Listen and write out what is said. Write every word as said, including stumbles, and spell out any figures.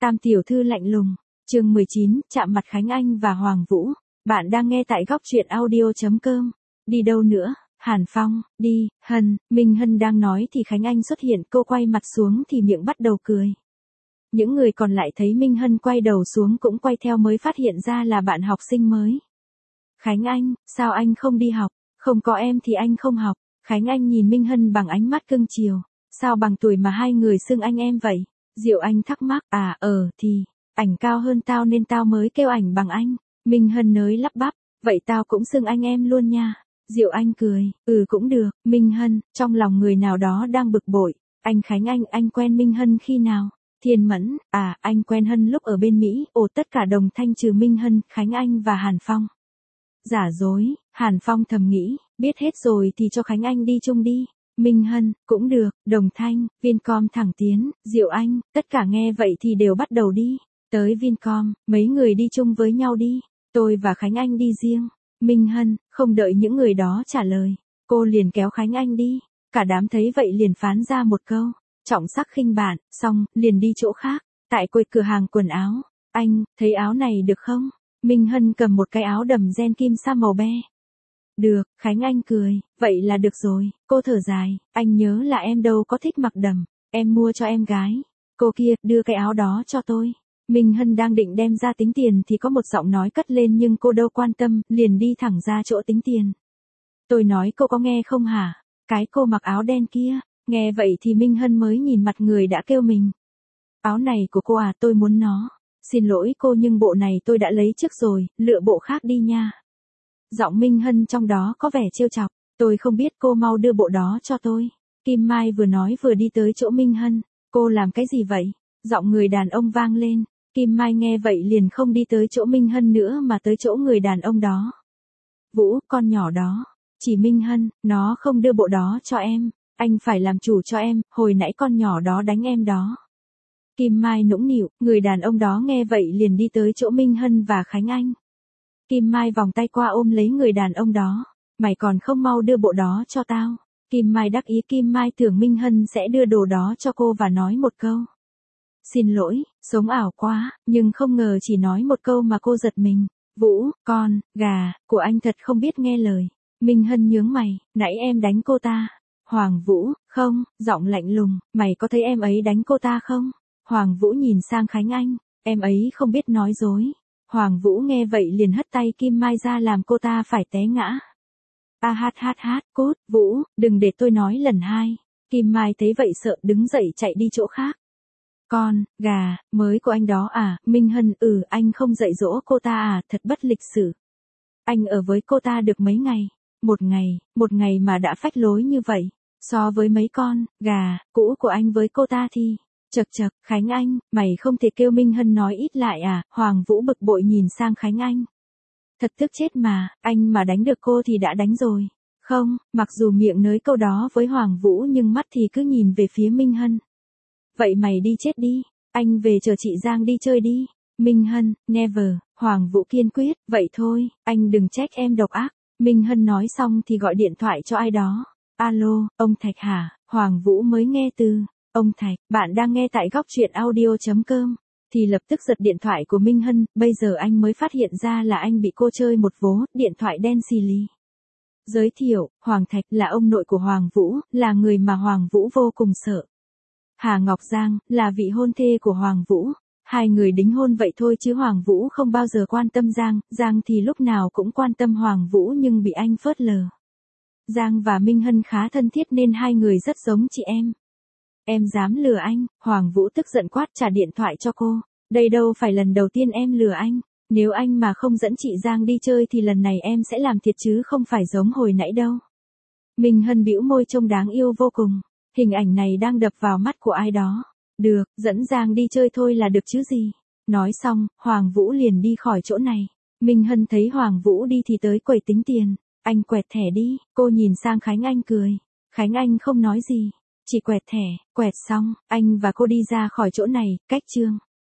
Tam tiểu thư lạnh lùng. Chương mười chín, chạm mặt Khánh Anh và Hoàng Vũ. Bạn đang nghe tại góc truyện audio chấm com. Đi đâu nữa? Hàn Phong, đi, Hân, Minh Hân đang nói thì Khánh Anh xuất hiện, cô quay mặt xuống thì miệng bắt đầu cười. Những người còn lại thấy Minh Hân quay đầu xuống cũng quay theo mới phát hiện ra là bạn học sinh mới. Khánh Anh, sao anh không đi học? Không có em thì anh không học. Khánh Anh nhìn Minh Hân bằng ánh mắt cưng chiều. Sao bằng tuổi mà hai người xưng anh em vậy? Diệu Anh thắc mắc, à ờ thì, ảnh cao hơn tao nên tao mới kêu ảnh bằng anh. Minh Hân nới lắp bắp, vậy tao cũng xưng anh em luôn nha. Diệu Anh cười, ừ cũng được. Minh Hân, trong lòng người nào đó đang bực bội. Anh Khánh Anh, anh quen Minh Hân khi nào? Thiên Mẫn, à anh quen Hân lúc ở bên Mỹ. Ồ, tất cả đồng thanh trừ Minh Hân, Khánh Anh và Hàn Phong. Giả dối, Hàn Phong thầm nghĩ, biết hết rồi thì cho Khánh Anh đi chung đi. Minh Hân, cũng được. Đồng thanh, Vincom thẳng tiến. Diệu Anh, tất cả nghe vậy thì đều bắt đầu đi. Tới Vincom, mấy người đi chung với nhau đi. Tôi và Khánh Anh đi riêng. Minh Hân, không đợi những người đó trả lời. Cô liền kéo Khánh Anh đi. Cả đám thấy vậy liền phán ra một câu. Trọng sắc khinh bạn, xong, liền đi chỗ khác. Tại quầy cửa hàng quần áo. Anh, thấy áo này được không? Minh Hân cầm một cái áo đầm ren kim sa màu be. Được, Khánh Anh cười, vậy là được rồi. Cô thở dài, anh nhớ là em đâu có thích mặc đầm. Em mua cho em gái. Cô kia, đưa cái áo đó cho tôi. Minh Hân đang định đem ra tính tiền thì có một giọng nói cất lên nhưng cô đâu quan tâm, liền đi thẳng ra chỗ tính tiền. Tôi nói cô có nghe không hả? Cái cô mặc áo đen kia. Nghe vậy thì Minh Hân mới nhìn mặt người đã kêu mình. Áo này của cô à, tôi muốn nó. Xin lỗi cô nhưng bộ này tôi đã lấy trước rồi, lựa bộ khác đi nha. Giọng Minh Hân trong đó có vẻ trêu chọc. Tôi không biết, cô mau đưa bộ đó cho tôi. Kim Mai vừa nói vừa đi tới chỗ Minh Hân. Cô làm cái gì vậy? Giọng người đàn ông vang lên. Kim Mai nghe vậy liền không đi tới chỗ Minh Hân nữa mà tới chỗ người đàn ông đó. Vũ, con nhỏ đó. Chỉ Minh Hân, nó không đưa bộ đó cho em. Anh phải làm chủ cho em, hồi nãy con nhỏ đó đánh em đó. Kim Mai nũng nịu, người đàn ông đó nghe vậy liền đi tới chỗ Minh Hân và Khánh Anh. Kim Mai vòng tay qua ôm lấy người đàn ông đó. Mày còn không mau đưa bộ đó cho tao. Kim Mai đắc ý. Kim Mai tưởng Minh Hân sẽ đưa đồ đó cho cô và nói một câu. Xin lỗi, sống ảo quá, nhưng không ngờ chỉ nói một câu mà cô giật mình. Vũ, con, gà, của anh thật không biết nghe lời. Minh Hân nhướng mày, nãy em đánh cô ta. Hoàng Vũ, không, giọng lạnh lùng, mày có thấy em ấy đánh cô ta không? Hoàng Vũ nhìn sang Khánh Anh, em ấy không biết nói dối. Hoàng Vũ nghe vậy liền hất tay Kim Mai ra làm cô ta phải té ngã. A hát hát hát, cút, Vũ, đừng để tôi nói lần hai. Kim Mai thấy vậy sợ đứng dậy chạy đi chỗ khác. Con, gà, mới của anh đó à? Minh Hân, ừ, anh không dạy dỗ cô ta à, thật bất lịch sự. Anh ở với cô ta được mấy ngày? Một ngày, một ngày mà đã phách lối như vậy. So với mấy con, gà, cũ của anh với cô ta thì... Chật chật, Khánh Anh, mày không thể kêu Minh Hân nói ít lại à? Hoàng Vũ bực bội nhìn sang Khánh Anh. Thật tức chết mà, anh mà đánh được cô thì đã đánh rồi. Không, mặc dù miệng nới câu đó với Hoàng Vũ nhưng mắt thì cứ nhìn về phía Minh Hân. Vậy mày đi chết đi, anh về chờ chị Giang đi chơi đi. Minh Hân, never. Hoàng Vũ kiên quyết, vậy thôi, anh đừng trách em độc ác. Minh Hân nói xong thì gọi điện thoại cho ai đó. Alo, ông Thạch hả? Hoàng Vũ mới nghe từ. Ông Thạch, bạn đang nghe tại góc truyện audio chấm com. Thì lập tức giật điện thoại của Minh Hân, bây giờ anh mới phát hiện ra là anh bị cô chơi một vố, điện thoại đen xì lì. Giới thiệu, Hoàng Thạch là ông nội của Hoàng Vũ, là người mà Hoàng Vũ vô cùng sợ. Hà Ngọc Giang, là vị hôn thê của Hoàng Vũ. Hai người đính hôn vậy thôi chứ Hoàng Vũ không bao giờ quan tâm Giang, Giang thì lúc nào cũng quan tâm Hoàng Vũ nhưng bị anh phớt lờ. Giang và Minh Hân khá thân thiết nên hai người rất giống chị em. Em dám lừa anh? Hoàng Vũ tức giận quát trả điện thoại cho cô. Đây đâu phải lần đầu tiên em lừa anh. Nếu anh mà không dẫn chị Giang đi chơi thì lần này em sẽ làm thiệt chứ không phải giống hồi nãy đâu. Minh Hân bĩu môi trông đáng yêu vô cùng. Hình ảnh này đang đập vào mắt của ai đó. Được, dẫn Giang đi chơi thôi là được chứ gì. Nói xong, Hoàng Vũ liền đi khỏi chỗ này. Minh Hân thấy Hoàng Vũ đi thì tới quầy tính tiền. Anh quẹt thẻ đi. Cô nhìn sang Khánh Anh cười. Khánh Anh không nói gì. Chỉ quẹt thẻ, quẹt xong, anh và cô đi ra khỏi chỗ này, cách chương.